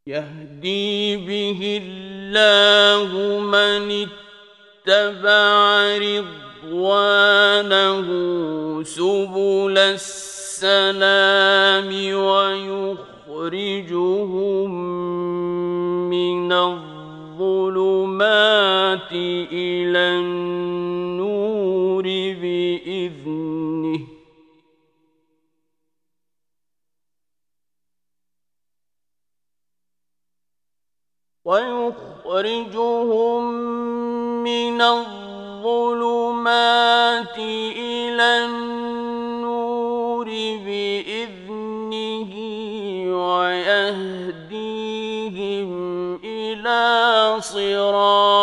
يهدي به الله من اتبع رضوانه سبل السلام ويخرجهم من الظلمات إلى النور بإذنه ويهديهم إلى صراط